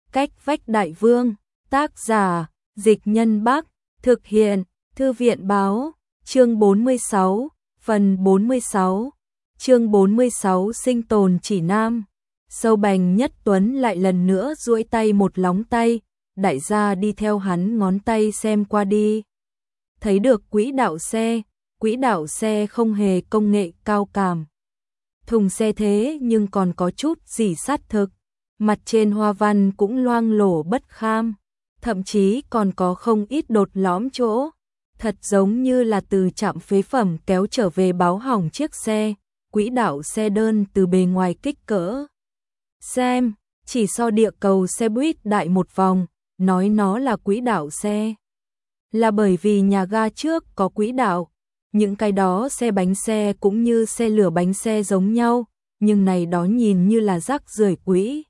Cách vách đại vương, tác giả, Dịch Nhân Bắc, thực hiện, Thư viện báo, chương 46, phần 46, chương 46 sinh tồn chỉ nam. Sâu Bành Nhất Tuấn lại lần nữa duỗi tay một lóng tay, đại gia đi theo hắn ngón tay xem qua đi. Thấy được quỹ đạo xe không hề công nghệ cao cảm. Thùng xe thế nhưng còn có chút gì sát thực, mặt trên hoa văn cũng loang lổ bất kham, thậm chí còn có không ít đột lõm chỗ, thật giống như là từ trạm phế phẩm kéo trở về báo hỏng chiếc xe. Quỹ đạo xe đơn từ bề ngoài kích cỡ xem, chỉ so địa cầu xe buýt đại một vòng, nói nó là quỹ đạo xe. Là bởi vì nhà ga trước có quỹ đạo, những cái đó xe bánh xe cũng như xe lửa bánh xe giống nhau, nhưng này đó nhìn như là rác rưởi quỹ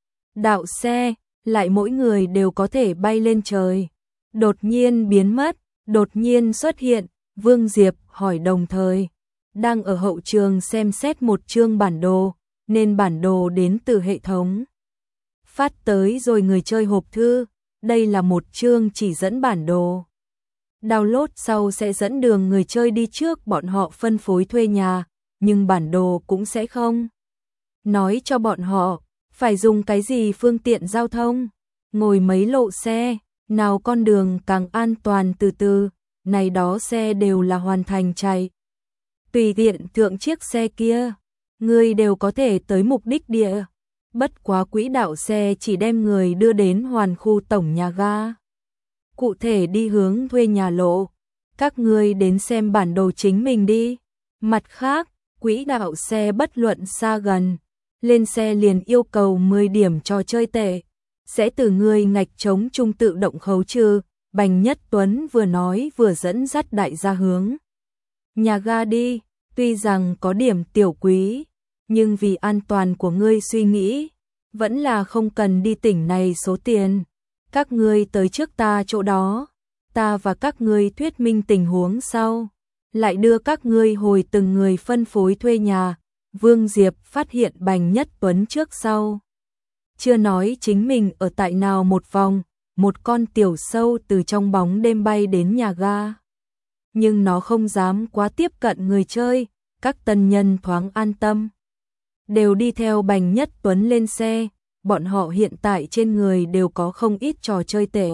đạo xe, lại mỗi người đều có thể bay lên trời. Đột nhiên biến mất, đột nhiên xuất hiện, Vương Diệp hỏi đồng thời. Đang ở hậu trường xem xét một chương bản đồ, nên bản đồ đến từ hệ thống phát tới rồi người chơi hộp thư, đây là một chương chỉ dẫn bản đồ. Download sau sẽ dẫn đường người chơi đi trước bọn họ phân phối thuê nhà, nhưng bản đồ cũng sẽ không nói cho bọn họ phải dùng cái gì phương tiện giao thông, ngồi mấy lộ xe, nào con đường càng an toàn từ từ, này đó xe đều là hoàn thành chạy. Tùy tiện thượng chiếc xe kia, người đều có thể tới mục đích địa. Bất quá quỹ đạo xe chỉ đem người đưa đến hoàn khu tổng nhà ga. Cụ thể đi hướng thuê nhà lộ, các người đến xem bản đồ chính mình đi. Mặt khác, quỹ đạo xe bất luận xa gần, lên xe liền yêu cầu 10 điểm trò chơi tệ, sẽ từ người ngạch trống trung tự động khấu trừ. Bành Nhất Tuấn vừa nói vừa dẫn dắt đại gia hướng nhà ga đi, tuy rằng có điểm tiểu quý, nhưng vì an toàn của ngươi suy nghĩ, vẫn là không cần đi tỉnh này số tiền. Các ngươi tới trước ta chỗ đó, ta và các ngươi thuyết minh tình huống sau, lại đưa các ngươi hồi từng người phân phối thuê nhà. Vương Diệp phát hiện Bành Nhất Tuấn trước sau chưa nói chính mình ở tại nào một vòng, một con tiểu sâu từ trong bóng đêm bay đến nhà ga. Nhưng nó không dám quá tiếp cận người chơi, các tân nhân thoáng an tâm. Đều đi theo Bành Nhất Tuấn lên xe, bọn họ hiện tại trên người đều có không ít trò chơi tệ.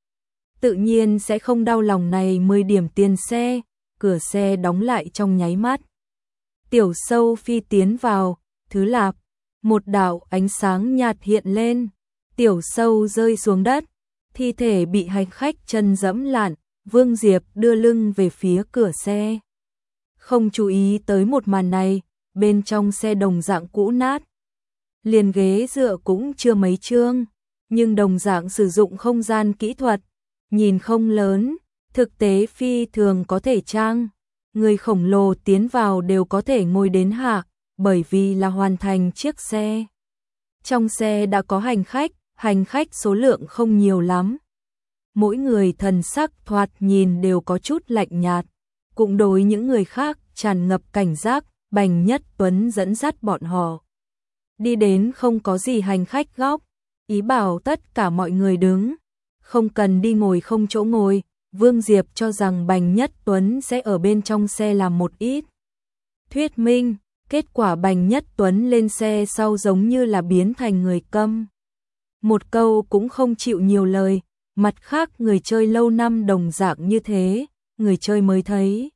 Tự nhiên sẽ không đau lòng này 10 điểm tiền xe, cửa xe đóng lại trong nháy mắt. Tiểu sâu phi tiến vào, thứ lạp, một đạo ánh sáng nhạt hiện lên, tiểu sâu rơi xuống đất, thi thể bị hành khách chân dẫm lạn. Vương Diệp đưa lưng về phía cửa xe, không chú ý tới một màn này, bên trong xe đồng dạng cũ nát, liền ghế dựa cũng chưa mấy chương, nhưng đồng dạng sử dụng không gian kỹ thuật, nhìn không lớn, thực tế phi thường có thể trang, người khổng lồ tiến vào đều có thể ngồi đến hạ, bởi vì là hoàn thành chiếc xe. Trong xe đã có hành khách số lượng không nhiều lắm. Mỗi người thần sắc thoạt nhìn đều có chút lạnh nhạt, cũng đối những người khác tràn ngập cảnh giác. Bành Nhất Tuấn dẫn dắt bọn họ đi đến không có gì hành khách góc, ý bảo tất cả mọi người đứng, không cần đi ngồi không chỗ ngồi. Vương Diệp cho rằng Bành Nhất Tuấn sẽ ở bên trong xe làm một ít thuyết minh, kết quả Bành Nhất Tuấn lên xe sau giống như là biến thành người câm, một câu cũng không chịu nhiều lời. Mặt khác người chơi lâu năm đồng dạng như thế, người chơi mới thấy.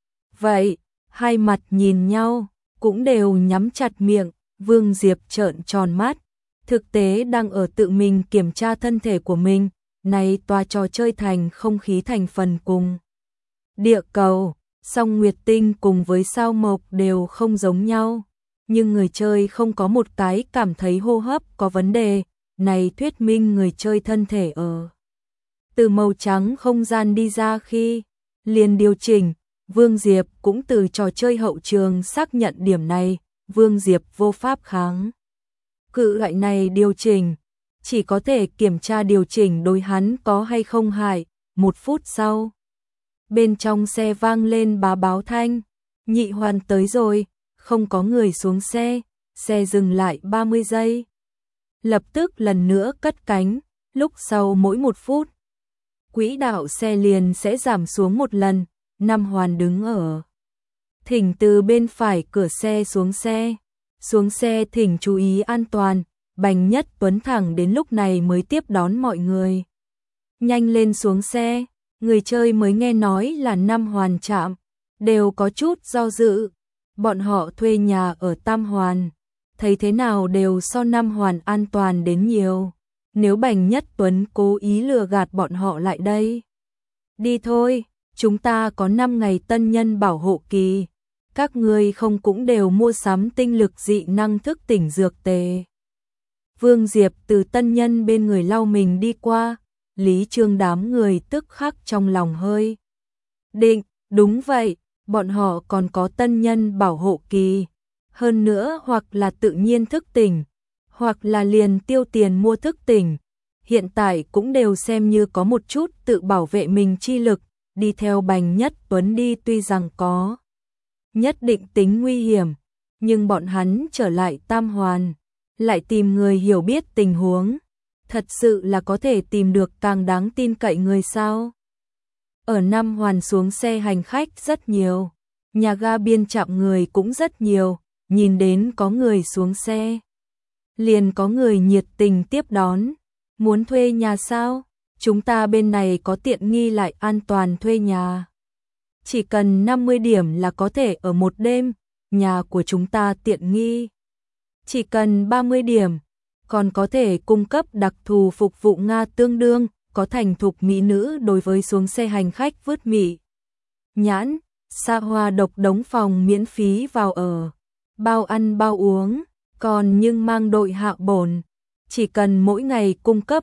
Vậy, hai mặt nhìn nhau, cũng đều nhắm chặt miệng. Vương Diệp trợn tròn mắt, thực tế đang ở tự mình kiểm tra thân thể của mình. Này tòa trò chơi thành không khí thành phần cùng địa cầu, song nguyệt tinh cùng với sao mộc đều không giống nhau, nhưng người chơi không có một cái cảm thấy hô hấp có vấn đề. Này thuyết minh người chơi thân thể ở từ màu trắng không gian đi ra khi liền điều chỉnh. Vương Diệp cũng từ trò chơi hậu trường xác nhận điểm này. Vương Diệp vô pháp kháng cự loại này điều chỉnh, chỉ có thể kiểm tra điều chỉnh đối hắn có hay không hại. 1 phút sau, bên trong xe vang lên báo thanh, nhị hoàn tới rồi. Không có người xuống xe, xe dừng lại 30 giây. lập tức lần nữa cất cánh, lúc sau mỗi 1 phút, quỹ đạo xe liền sẽ giảm xuống 1 lần. Nam Hoàn đứng ở thỉnh từ bên phải cửa xe xuống xe thỉnh chú ý an toàn. Bành Nhất Tuấn thẳng đến lúc này mới tiếp đón mọi người. Nhanh lên xuống xe, người chơi mới nghe nói là Nam Hoàn trạm, đều có chút do dự. Bọn họ thuê nhà ở Tam Hoàn, thấy thế nào đều so Nam Hoàn an toàn đến nhiều. Nếu Bành Nhất Tuấn cố ý lừa gạt bọn họ lại đây. Đi thôi, chúng ta có 5 ngày tân nhân bảo hộ kỳ. Các ngươi không cũng đều mua sắm tinh lực dị năng thức tỉnh dược tề. Vương Diệp từ tân nhân bên người lau mình đi qua, Lý Trương đám người tức khắc trong lòng hơi định, đúng vậy, bọn họ còn có tân nhân bảo hộ kỳ. Hơn nữa hoặc là tự nhiên thức tỉnh, hoặc là liền tiêu tiền mua thức tỉnh. Hiện tại cũng đều xem như có một chút tự bảo vệ mình chi lực, đi theo Bành Nhất Tuấn đi tuy rằng có nhất định tính nguy hiểm, nhưng bọn hắn trở lại Tam Hoàn, lại tìm người hiểu biết tình huống, thật sự là có thể tìm được càng đáng tin cậy người sao. Ở Nam Hoàn xuống xe hành khách rất nhiều, nhà ga biên trạm người cũng rất nhiều, nhìn đến có người xuống xe, liền có người nhiệt tình tiếp đón. Muốn thuê nhà sao? Chúng ta bên này có tiện nghi lại an toàn thuê nhà. Chỉ cần 50 điểm là có thể ở 1 đêm, nhà của chúng ta tiện nghi. Chỉ cần 30 điểm, còn có thể cung cấp đặc thù phục vụ Nga tương đương, có thành thục mỹ nữ đối với xuống xe hành khách vứt mị. Nhãn, xa hoa độc đống phòng miễn phí vào ở, bao ăn bao uống, còn nhưng mang đội hạ bổn. Chỉ cần mỗi ngày cung cấp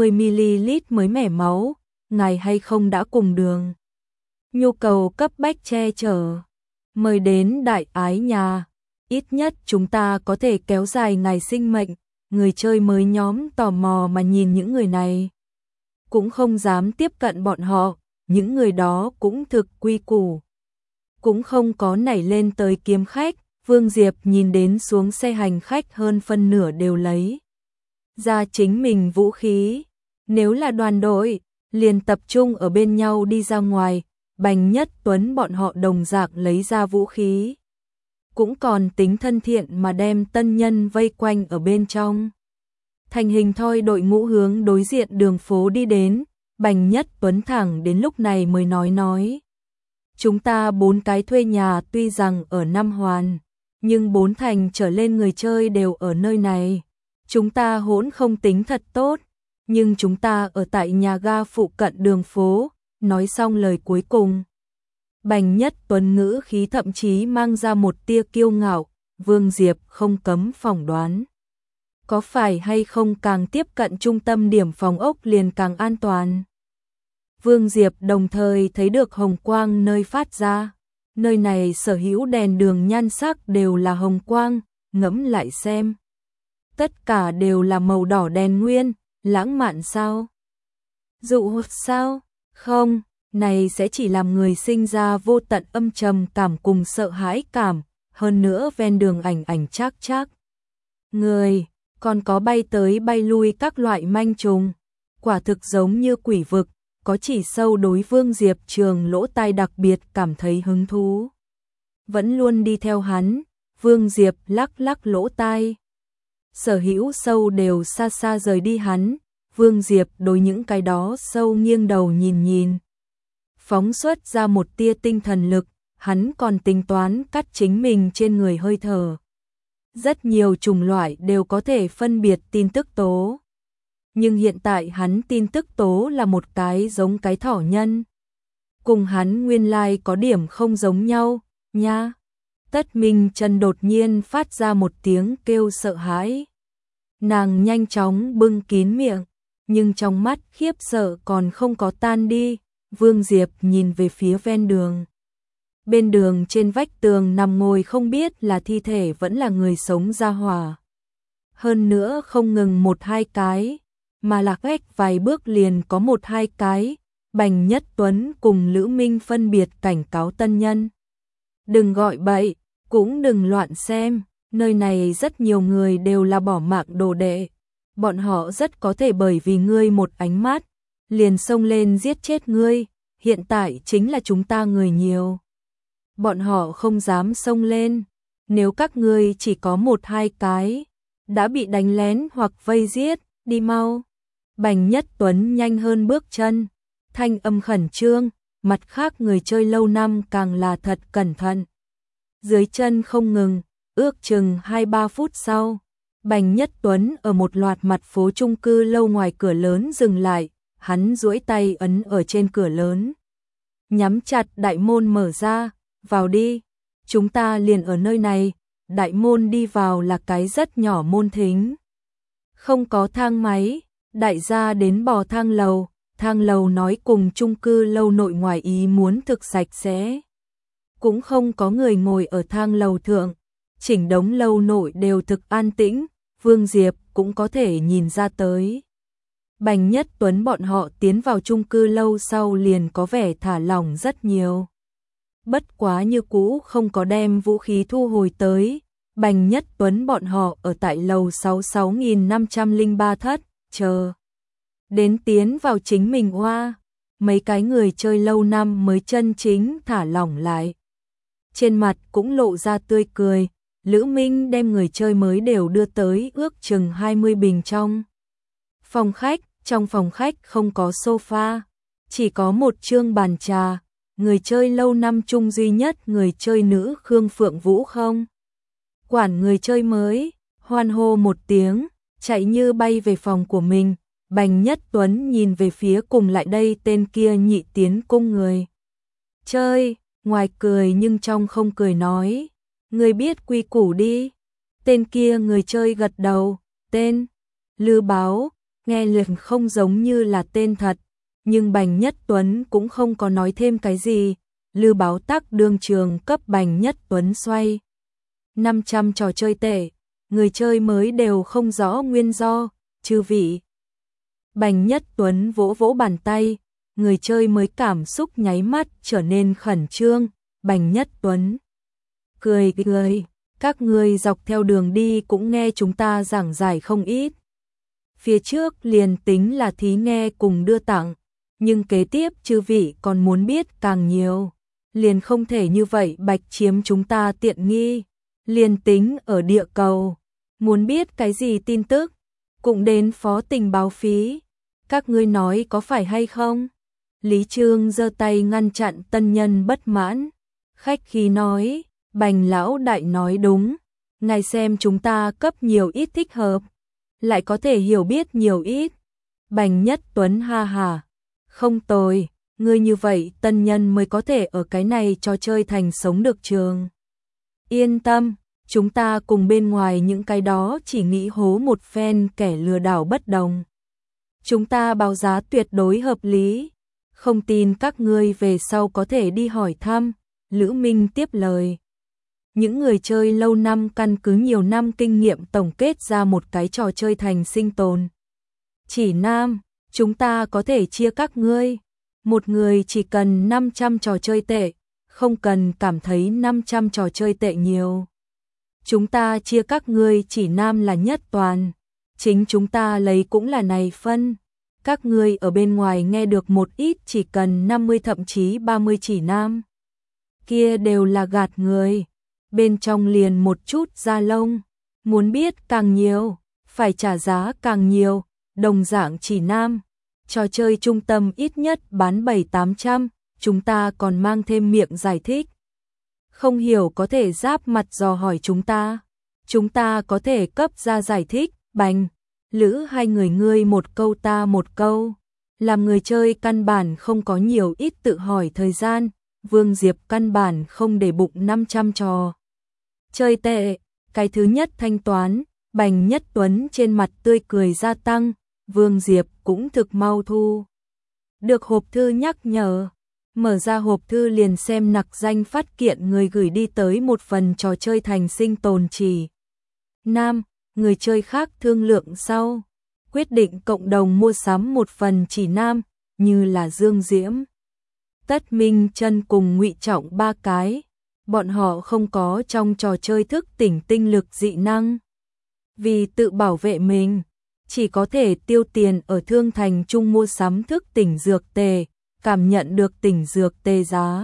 50ml mới mẻ máu, ngài hay không đã cùng đường. Nhu cầu cấp bách che chở. Mời đến đại ái nhà. Ít nhất chúng ta có thể kéo dài ngày sinh mệnh. Người chơi mới nhóm tò mò mà nhìn những người này. Cũng không dám tiếp cận bọn họ. Những người đó cũng thực quy củ. Cũng không có nảy lên tới kiếm khách. Vương Diệp nhìn đến xuống xe hành khách hơn phân nửa đều lấy ra chính mình vũ khí. Nếu là đoàn đội, liền tập trung ở bên nhau đi ra ngoài. Bành Nhất Tuấn bọn họ đồng dạng lấy ra vũ khí. Cũng còn tính thân thiện mà đem tân nhân vây quanh ở bên trong. Thành hình thoi đội ngũ hướng đối diện đường phố đi đến. Bành Nhất Tuấn thẳng đến lúc này mới nói. Chúng ta 4 cái thuê nhà tuy rằng ở Nam Hoàn, nhưng 4 thành trở lên người chơi đều ở nơi này. Chúng ta hỗn không tính thật tốt, nhưng chúng ta ở tại nhà ga phụ cận đường phố. Nói xong lời cuối cùng, Bành Nhất Tuấn ngữ khí thậm chí mang ra một tia kiêu ngạo. Vương Diệp không cấm phỏng đoán, có phải hay không càng tiếp cận trung tâm điểm phòng ốc liền càng an toàn. Vương Diệp đồng thời thấy được hồng quang nơi phát ra. Nơi này sở hữu đèn đường nhan sắc đều là hồng quang, ngẫm lại xem. Tất cả đều là màu đỏ đèn nguyên, lãng mạn sao? Dụ hoặc sao? Không, này sẽ chỉ làm người sinh ra vô tận âm trầm cảm cùng sợ hãi cảm, hơn nữa ven đường ảnh chắc. Người, còn có bay tới bay lui các loại manh trùng, quả thực giống như quỷ vực, có chỉ sâu đối Vương Diệp Trường lỗ tai đặc biệt cảm thấy hứng thú. Vẫn luôn đi theo hắn, Vương Diệp lắc lỗ tai. Sở hữu sâu đều xa xa rời đi hắn, Vương Diệp đối những cái đó sâu nghiêng đầu nhìn. Phóng xuất ra một tia tinh thần lực, hắn còn tính toán cắt chính mình trên người hơi thở. Rất nhiều chủng loại đều có thể phân biệt tin tức tố. Nhưng hiện tại hắn tin tức tố là một cái giống cái thỏ nhân. Cùng hắn nguyên lai có điểm không giống nhau, nha. Tất Minh Trần đột nhiên phát ra một tiếng kêu sợ hãi. Nàng nhanh chóng bưng kín miệng, nhưng trong mắt khiếp sợ còn không có tan đi. Vương Diệp nhìn về phía ven đường. Bên đường trên vách tường nằm ngồi không biết là thi thể vẫn là người sống ra hỏa. Hơn nữa không ngừng 1-2 cái, mà lạc ếch vài bước liền có 1-2 cái. Bành Nhất Tuấn cùng Lữ Minh phân biệt cảnh cáo tân nhân. Đừng gọi bậy, cũng đừng loạn xem, nơi này rất nhiều người đều là bỏ mạng đồ đệ. bọn họ rất có thể bởi vì ngươi một ánh mắt, liền xông lên giết chết ngươi, hiện tại chính là chúng ta người nhiều. Bọn họ không dám xông lên, nếu các ngươi chỉ có một hai cái, đã bị đánh lén hoặc vây giết, đi mau. Bành Nhất Tuấn nhanh hơn bước chân, thanh âm khẩn trương, mặt khác người chơi lâu năm càng là thật cẩn thận. Dưới chân không ngừng, ước chừng 2-3 phút sau, Bành Nhất Tuấn ở một loạt mặt phố chung cư lâu ngoài cửa lớn dừng lại, hắn duỗi tay ấn ở trên cửa lớn. Nhắm chặt đại môn mở ra, vào đi, chúng ta liền ở nơi này, đại môn đi vào là cái rất nhỏ môn thính. Không có thang máy, đại gia đến bò thang lầu nói cùng chung cư lâu nội ngoài ý muốn thực sạch sẽ. Cũng không có người ngồi ở thang lầu thượng, chỉnh đống lâu nội đều thực an tĩnh, Vương Diệp cũng có thể nhìn ra tới. Bành Nhất Tuấn bọn họ tiến vào chung cư lâu sau liền có vẻ thả lỏng rất nhiều. Bất quá như cũ không có đem vũ khí thu hồi tới, Bành Nhất Tuấn bọn họ ở tại lầu 66.503 thất, chờ. Đến tiến vào chính mình hoa, mấy cái người chơi lâu năm mới chân chính thả lỏng lại. Trên mặt cũng lộ ra tươi cười, Lữ Minh đem người chơi mới đều đưa tới ước chừng 20 bình trong phòng khách không có sofa, chỉ có một chương bàn trà, người chơi lâu năm chung duy nhất người chơi nữ Khương Phượng Vũ không. Quản người chơi mới, hoan hô một tiếng, chạy như bay về phòng của mình, Bành Nhất Tuấn nhìn về phía cùng lại đây tên kia nhị tiến cung người. Chơi, ngoài cười nhưng trong không cười nói, người biết quy củ đi. Tên kia người chơi gật đầu, tên, Lư Báo, nghe liền không giống như là tên thật, nhưng Bành Nhất Tuấn cũng không có nói thêm cái gì, Lư Báo tắc đương trường cấp Bành Nhất Tuấn xoay 500 trò chơi tệ, người chơi mới đều không rõ nguyên do, chư vị. Bành Nhất Tuấn vỗ vỗ bàn tay, người chơi mới cảm xúc nháy mắt trở nên khẩn trương, Bành Nhất Tuấn cười, các ngươi dọc theo đường đi cũng nghe chúng ta giảng giải không ít. Phía trước liền tính là thí nghe cùng đưa tặng, nhưng kế tiếp chư vị còn muốn biết càng nhiều, liền không thể như vậy bạch chiếm chúng ta tiện nghi, liền tính ở địa cầu, muốn biết cái gì tin tức, cũng đến phó tình báo phí, các ngươi nói có phải hay không? Lý Trương giơ tay ngăn chặn tân nhân bất mãn, khách khí nói, Bành lão đại nói đúng, ngài xem chúng ta cấp nhiều ít thích hợp, lại có thể hiểu biết nhiều ít. Bành Nhất Tuấn ha hà, không tồi, ngươi như vậy tân nhân mới có thể ở cái này trò chơi thành sống được trường. Yên tâm, chúng ta cùng bên ngoài những cái đó chỉ nghĩ hố một phen kẻ lừa đảo bất đồng. Chúng ta báo giá tuyệt đối hợp lý, không tin các ngươi về sau có thể đi hỏi thăm, Lữ Minh tiếp lời. Những người chơi lâu năm căn cứ nhiều năm kinh nghiệm tổng kết ra một cái trò chơi thành sinh tồn. Chỉ nam, chúng ta có thể chia các ngươi, một người chỉ cần 500 trò chơi tệ, không cần cảm thấy 500 trò chơi tệ nhiều. Chúng ta chia các ngươi chỉ nam là nhất toàn, chính chúng ta lấy cũng là này phân. Các ngươi ở bên ngoài nghe được một ít chỉ cần 50 thậm chí 30 chỉ nam. Kia đều là gạt người, bên trong liền một chút da lông, muốn biết càng nhiều, phải trả giá càng nhiều, đồng dạng chỉ nam. Trò chơi trung tâm ít nhất bán 700-800, chúng ta còn mang thêm miệng giải thích. Không hiểu có thể giáp mặt dò hỏi chúng ta có thể cấp ra giải thích, Bành, Lữ hai người ngươi một câu ta một câu, làm người chơi căn bản không có nhiều ít tự hỏi thời gian, Vương Diệp căn bản không để bụng 500 trò chơi tệ, cái thứ nhất thanh toán, Bành Nhất Tuấn trên mặt tươi cười gia tăng, Vương Diệp cũng thực mau thu. Được hộp thư nhắc nhở, mở ra hộp thư liền xem nặc danh phát kiện người gửi đi tới một phần trò chơi thành sinh tồn chỉ. Nam, người chơi khác thương lượng sau, quyết định cộng đồng mua sắm một phần chỉ nam, như là Dương Diễm, Tất Minh Chân cùng Ngụy Trọng ba cái, bọn họ không có trong trò chơi thức tỉnh tinh lực dị năng. Vì tự bảo vệ mình, chỉ có thể tiêu tiền ở thương thành trung mua sắm thức tỉnh dược tề, cảm nhận được tỉnh dược tề giá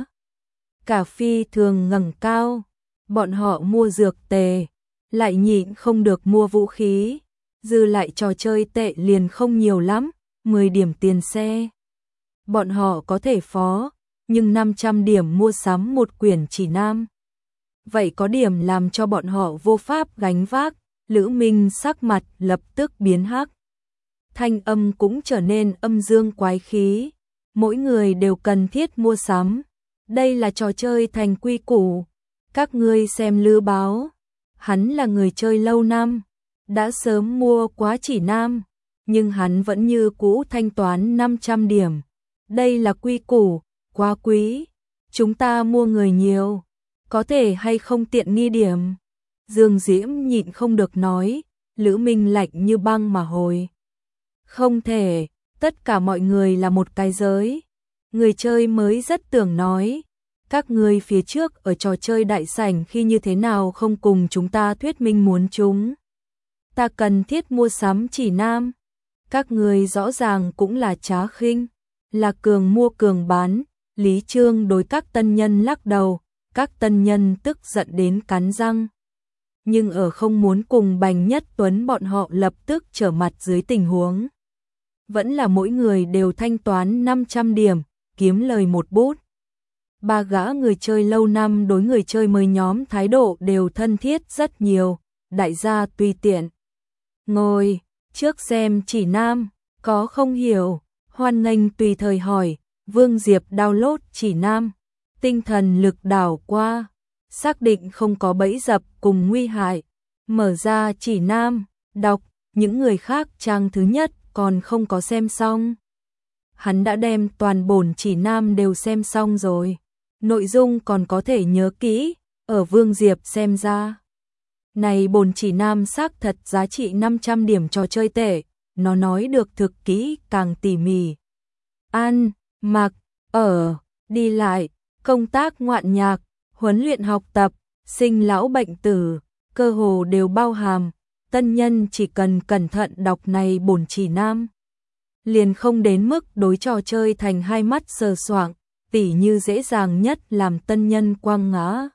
cả phi thường ngẩng cao. Bọn họ mua dược tề, lại nhịn không được mua vũ khí, dư lại trò chơi tệ liền không nhiều lắm, 10 điểm tiền xe. Bọn họ có thể phó, nhưng 500 điểm mua sắm một quyển chỉ nam. Vậy có điểm làm cho bọn họ vô pháp gánh vác, Lữ Minh sắc mặt lập tức biến hắc. Thanh âm cũng trở nên âm dương quái khí, mỗi người đều cần thiết mua sắm. Đây là trò chơi thành quy củ, các ngươi xem Lữ Báo, hắn là người chơi lâu năm, đã sớm mua quá chỉ nam, nhưng hắn vẫn như cũ thanh toán 500 điểm. Đây là quy củ, quá quý, chúng ta mua người nhiều, có thể hay không tiện nghi điểm. Dương Diễm nhịn không được nói, Lữ Minh lạnh như băng mà hồi. Không thể, tất cả mọi người là một cái giới. Người chơi mới rất tưởng nói, các ngươi phía trước ở trò chơi đại sảnh khi như thế nào không cùng chúng ta thuyết minh muốn chúng. Ta cần thiết mua sắm chỉ nam. Các ngươi rõ ràng cũng là trá khinh, là cường mua cường bán. Lý Trương đối các tân nhân lắc đầu, các tân nhân tức giận đến cắn răng. Nhưng ở không muốn cùng Bành Nhất Tuấn bọn họ lập tức trở mặt dưới tình huống. Vẫn là mỗi người đều thanh toán 500 điểm, kiếm lời một bút. Ba gã người chơi lâu năm đối người chơi mới nhóm thái độ đều thân thiết rất nhiều, đại gia tùy tiện. Ngồi, trước xem chỉ nam, có không hiểu, hoan nghênh tùy thời hỏi, Vương Diệp download chỉ nam, tinh thần lực đảo qua, xác định không có bẫy dập cùng nguy hại, mở ra chỉ nam, đọc, những người khác trang thứ nhất còn không có xem xong. Hắn đã đem toàn bổn chỉ nam đều xem xong rồi, nội dung còn có thể nhớ kỹ, ở Vương Diệp xem ra. Này bổn chỉ nam xác thật giá trị 500 điểm trò chơi tệ, nó nói được thực kỹ càng tỉ mỉ. Ăn, mặc, ở, đi lại, công tác ngoạn nhạc, huấn luyện học tập, sinh lão bệnh tử, cơ hồ đều bao hàm. Tân nhân chỉ cần cẩn thận đọc này bổn chỉ nam, liền không đến mức đối trò chơi thành hai mắt sờ soạng, tỉ như dễ dàng nhất làm tân nhân quăng ngã.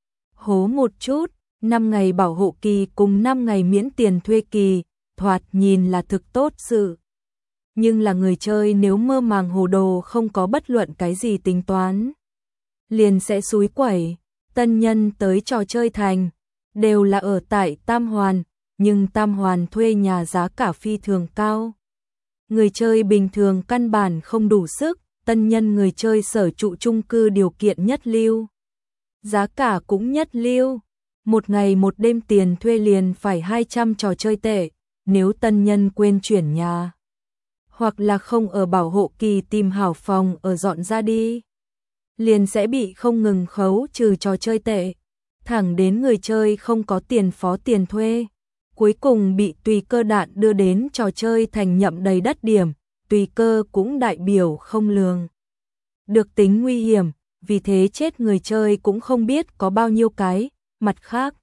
Hố một chút, 5 ngày bảo hộ kỳ cùng 5 ngày miễn tiền thuê kỳ, thoạt nhìn là thực tốt sự. Nhưng là người chơi nếu mơ màng hồ đồ không có bất luận cái gì tính toán, liền sẽ xúi quẩy. Tân nhân tới trò chơi thành, đều là ở tại Tam Hoàn, nhưng Tam Hoàn thuê nhà giá cả phi thường cao. Người chơi bình thường căn bản không đủ sức, tân nhân người chơi sở trụ chung cư điều kiện nhất lưu. Giá cả cũng nhất lưu, một ngày một đêm tiền thuê liền phải 200 trò chơi tệ, nếu tân nhân quên chuyển nhà. Hoặc là không ở bảo hộ kỳ tìm hảo phòng ở dọn ra đi, liền sẽ bị không ngừng khấu trừ trò chơi tệ, thẳng đến người chơi không có tiền phó tiền thuê. Cuối cùng bị tùy cơ đạn đưa đến trò chơi thành nhậm đầy đất điểm, tùy cơ cũng đại biểu không lường được tính nguy hiểm, vì thế chết người chơi cũng không biết có bao nhiêu cái. Mặt khác,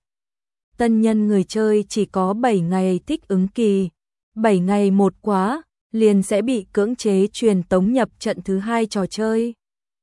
tân nhân người chơi chỉ có 7 ngày thích ứng kỳ, 7 ngày một quá, liền sẽ bị cưỡng chế truyền tống nhập trận thứ 2 trò chơi.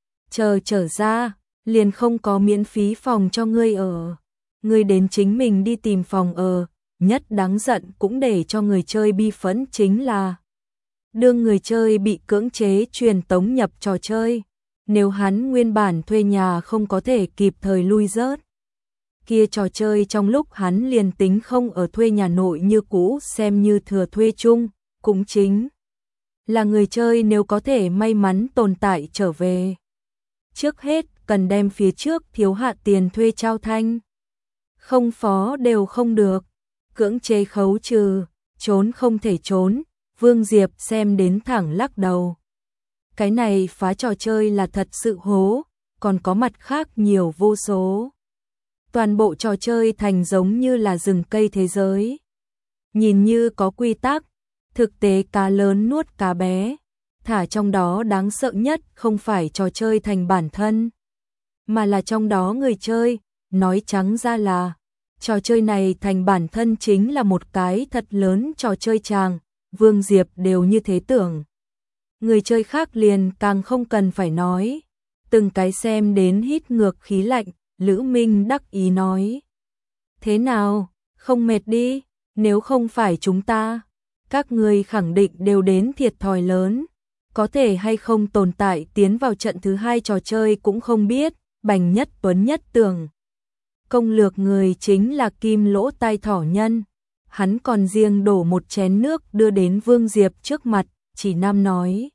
Chờ trở ra, liền không có miễn phí phòng cho ngươi ở. Ngươi đến chính mình đi tìm phòng ở. Nhất đáng giận cũng để cho người chơi bi phẫn chính là đương người chơi bị cưỡng chế truyền tống nhập trò chơi, nếu hắn nguyên bản thuê nhà không có thể kịp thời lui rớt, kia trò chơi trong lúc hắn liền tính không ở thuê nhà nội như cũ xem như thừa thuê chung, cũng chính là người chơi nếu có thể may mắn tồn tại trở về. Trước hết cần đem phía trước thiếu hạ tiền thuê trao thanh, không phó đều không được. Cưỡng chế khấu trừ, trốn không thể trốn, Vương Diệp xem đến thẳng lắc đầu. Cái này phá trò chơi là thật sự hố, còn có mặt khác nhiều vô số. Toàn bộ trò chơi thành giống như là rừng cây thế giới. Nhìn như có quy tắc, thực tế cá lớn nuốt cá bé. Thả trong đó đáng sợ nhất không phải trò chơi thành bản thân, mà là trong đó người chơi, nói trắng ra là trò chơi này thành bản thân chính là một cái thật lớn trò chơi tràng, Vương Diệp đều như thế tưởng. Người chơi khác liền càng không cần phải nói. Từng cái xem đến hít ngược khí lạnh, Lữ Minh đắc ý nói. Thế nào, không mệt đi, nếu không phải chúng ta, các người khẳng định đều đến thiệt thòi lớn. Có thể hay không tồn tại tiến vào trận thứ 2 trò chơi cũng không biết, Bành Nhất Tuấn nhất tưởng. Công lược người chính là Kim Lỗ Tai Thỏ Nhân. Hắn còn riêng đổ một chén nước đưa đến Vương Diệp trước mặt, chỉ năm nói.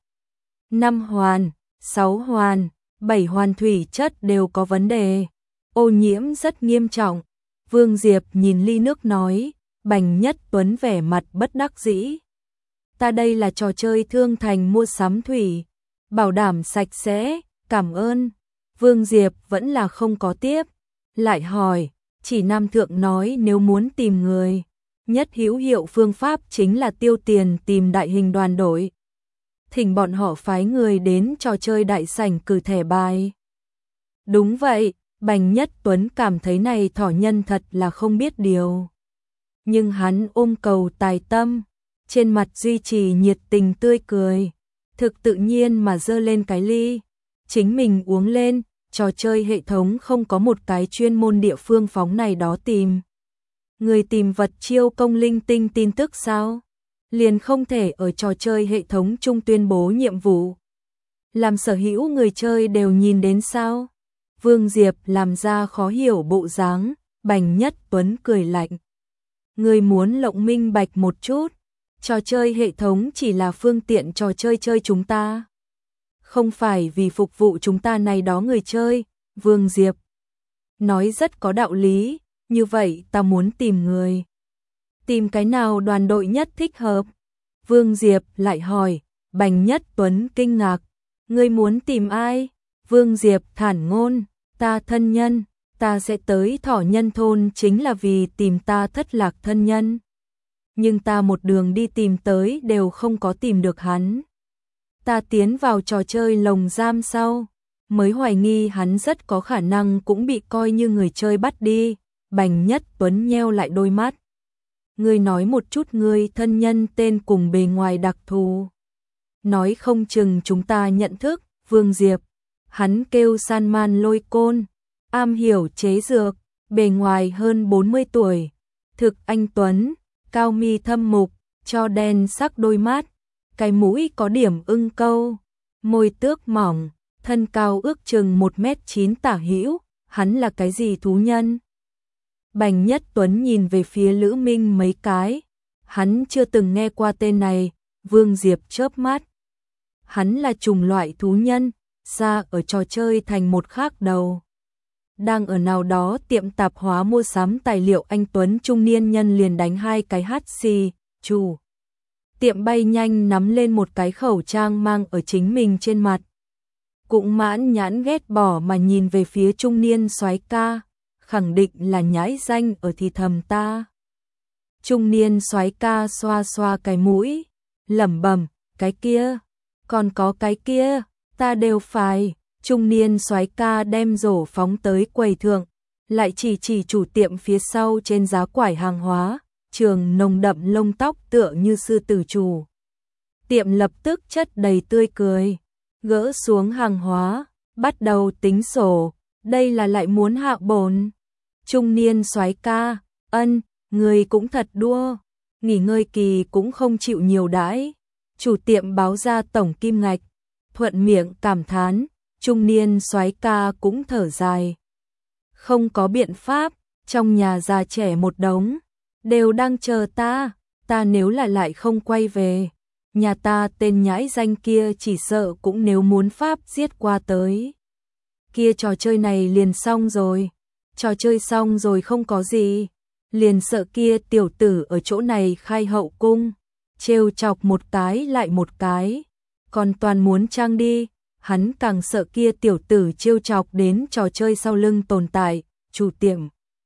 5 hoàn, 6 hoàn, 7 hoàn thủy chất đều có vấn đề. Ô nhiễm rất nghiêm trọng. Vương Diệp nhìn ly nước nói, Bành Nhất Tuấn vẻ mặt bất đắc dĩ. Ta đây là trò chơi thương thành mua sắm thủy, bảo đảm sạch sẽ, cảm ơn. Vương Diệp vẫn là không có tiếp, lại hỏi, chỉ Nam Thượng nói nếu muốn tìm người, nhất hữu hiệu phương pháp chính là tiêu tiền tìm đại hình đoàn đội. Thỉnh bọn họ phái người đến trò chơi đại sảnh cử thẻ bài. Đúng vậy, Bành Nhất Tuấn cảm thấy này thỏ nhân thật là không biết điều. Nhưng hắn ôm cầu tài tâm, trên mặt duy trì nhiệt tình tươi cười, thực tự nhiên mà giơ lên cái ly, chính mình uống lên, trò chơi hệ thống không có một cái chuyên môn địa phương phóng này đó tìm. Người tìm vật chiêu công linh tinh tin tức sao? Liền không thể ở trò chơi hệ thống chung tuyên bố nhiệm vụ. Làm sở hữu người chơi đều nhìn đến sao? Vương Diệp làm ra khó hiểu bộ dáng, Bành Nhất Tuấn cười lạnh. Người muốn lộng minh bạch một chút, trò chơi hệ thống chỉ là phương tiện trò chơi chơi chúng ta. Không phải vì phục vụ chúng ta này đó người chơi, Vương Diệp. Nói rất có đạo lý, như vậy ta muốn tìm người. Tìm cái nào đoàn đội nhất thích hợp? Vương Diệp lại hỏi, Bành Nhất Tuấn kinh ngạc. Ngươi muốn tìm ai? Vương Diệp thản ngôn, ta thân nhân, ta sẽ tới Thỏ Nhân thôn chính là vì tìm ta thất lạc thân nhân. Nhưng ta một đường đi tìm tới đều không có tìm được hắn. Ta tiến vào trò chơi lồng giam sau, mới hoài nghi hắn rất có khả năng cũng bị coi như người chơi bắt đi. Bành Nhất Tuấn nheo lại đôi mắt. Ngươi nói một chút ngươi thân nhân tên cùng bề ngoài đặc thù. Nói không chừng chúng ta nhận thức, Vương Diệp. Hắn kêu San Man Lôi Côn, am hiểu chế dược, bề ngoài hơn 40 tuổi. Thực anh tuấn, cao mi thâm mục, cho đen sắc đôi mắt, cái mũi có điểm ưng câu, môi tước mỏng, thân cao ước chừng 1m9 tả hữu, hắn là cái gì thú nhân? Bành Nhất Tuấn nhìn về phía Lữ Minh mấy cái, hắn chưa từng nghe qua tên này. Vương Diệp chớp mắt. Hắn là chủng loại thú nhân, ra ở trò chơi thành một khác đầu. Đang ở nào đó tiệm tạp hóa mua sắm tài liệu, anh Tuấn trung niên nhân liền đánh hai cái hắt xì, chủ tiệm bay nhanh nắm lên một cái khẩu trang mang ở chính mình trên mặt. Cũng mãn nhãn ghét bỏ mà nhìn về phía trung niên soái ca, khẳng định là nhãi danh ở thì thầm ta. Trung niên soái ca xoa xoa cái mũi, lẩm bẩm, cái kia, còn có cái kia, ta đều phải. Trung niên soái ca đem rổ phóng tới quầy thượng, lại chỉ chủ tiệm phía sau trên giá quải hàng hóa, trường nồng đậm lông tóc tựa như sư tử chủ. Tiệm lập tức chất đầy tươi cười, gỡ xuống hàng hóa, bắt đầu tính sổ, đây là lại muốn hạ bổn. Trung niên soái ca, ân, người cũng thật đua, nghỉ ngơi kỳ cũng không chịu nhiều đãi. Chủ tiệm báo ra tổng kim ngạch, thuận miệng cảm thán. Trung niên soái ca cũng thở dài. Không có biện pháp, trong nhà già trẻ một đống, đều đang chờ ta nếu là lại không quay về, nhà ta tên nhãi danh kia chỉ sợ cũng nếu muốn pháp giết qua tới. Kia trò chơi này liền xong rồi, trò chơi xong rồi không có gì, liền sợ kia tiểu tử ở chỗ này khai hậu cung, trêu chọc một cái lại một cái, còn toàn muốn trang đi. Hắn càng sợ kia tiểu tử trêu chọc đến trò chơi sau lưng tồn tại. Chủ tiệm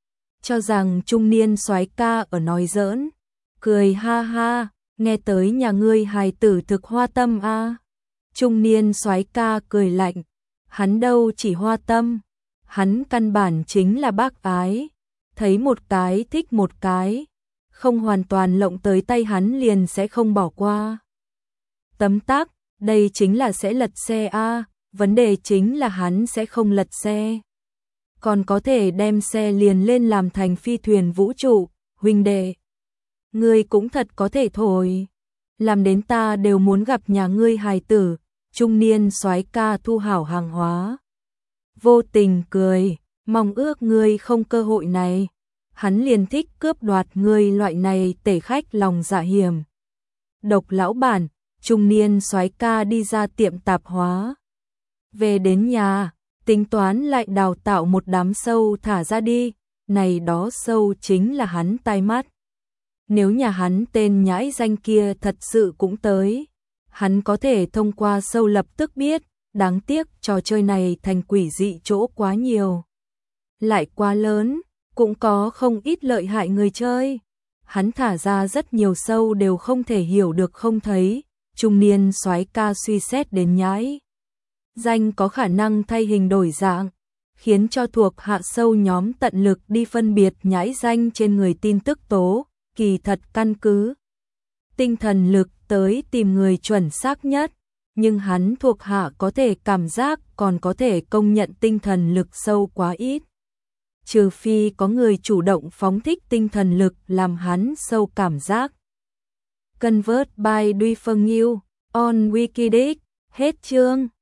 cho rằng trung niên soái ca ở nói giỡn, cười ha ha, nghe tới nhà ngươi hài tử thực hoa tâm a. Trung niên soái ca cười lạnh, hắn đâu chỉ hoa tâm, hắn căn bản chính là bác ái, thấy một cái thích một cái, không hoàn toàn lộng tới tay hắn liền sẽ không bỏ qua. Tấm tắc, đây chính là sẽ lật xe a, vấn đề chính là hắn sẽ không lật xe. Còn có thể đem xe liền lên làm thành phi thuyền vũ trụ, huynh đệ. Ngươi cũng thật có thể thổi. Làm đến ta đều muốn gặp nhà ngươi hài tử, trung niên soái ca thu hảo hàng hóa. Vô tình cười, mong ước ngươi không cơ hội này. Hắn liền thích cướp đoạt ngươi loại này tể khách lòng dạ hiểm. Độc lão bản, trung niên soái ca đi ra tiệm tạp hóa. Về đến nhà, tính toán lại đào tạo một đám sâu thả ra đi, này đó sâu chính là hắn tai mắt. Nếu nhà hắn tên nhãi danh kia thật sự cũng tới, hắn có thể thông qua sâu lập tức biết, đáng tiếc trò chơi này thành quỷ dị chỗ quá nhiều. Lại quá lớn, cũng có không ít lợi hại người chơi. Hắn thả ra rất nhiều sâu đều không thể hiểu được không thấy, trung niên soái ca suy xét đến nhãi danh có khả năng thay hình đổi dạng, khiến cho thuộc hạ sâu nhóm tận lực đi phân biệt nhãi danh trên người tin tức tố, kỳ thật căn cứ tinh thần lực tới tìm người chuẩn xác nhất, nhưng hắn thuộc hạ có thể cảm giác còn có thể công nhận tinh thần lực sâu quá ít. Trừ phi có người chủ động phóng thích tinh thần lực làm hắn sâu cảm giác. Convert by Duy Phương Nghiêu, on Wikidex, hết chương.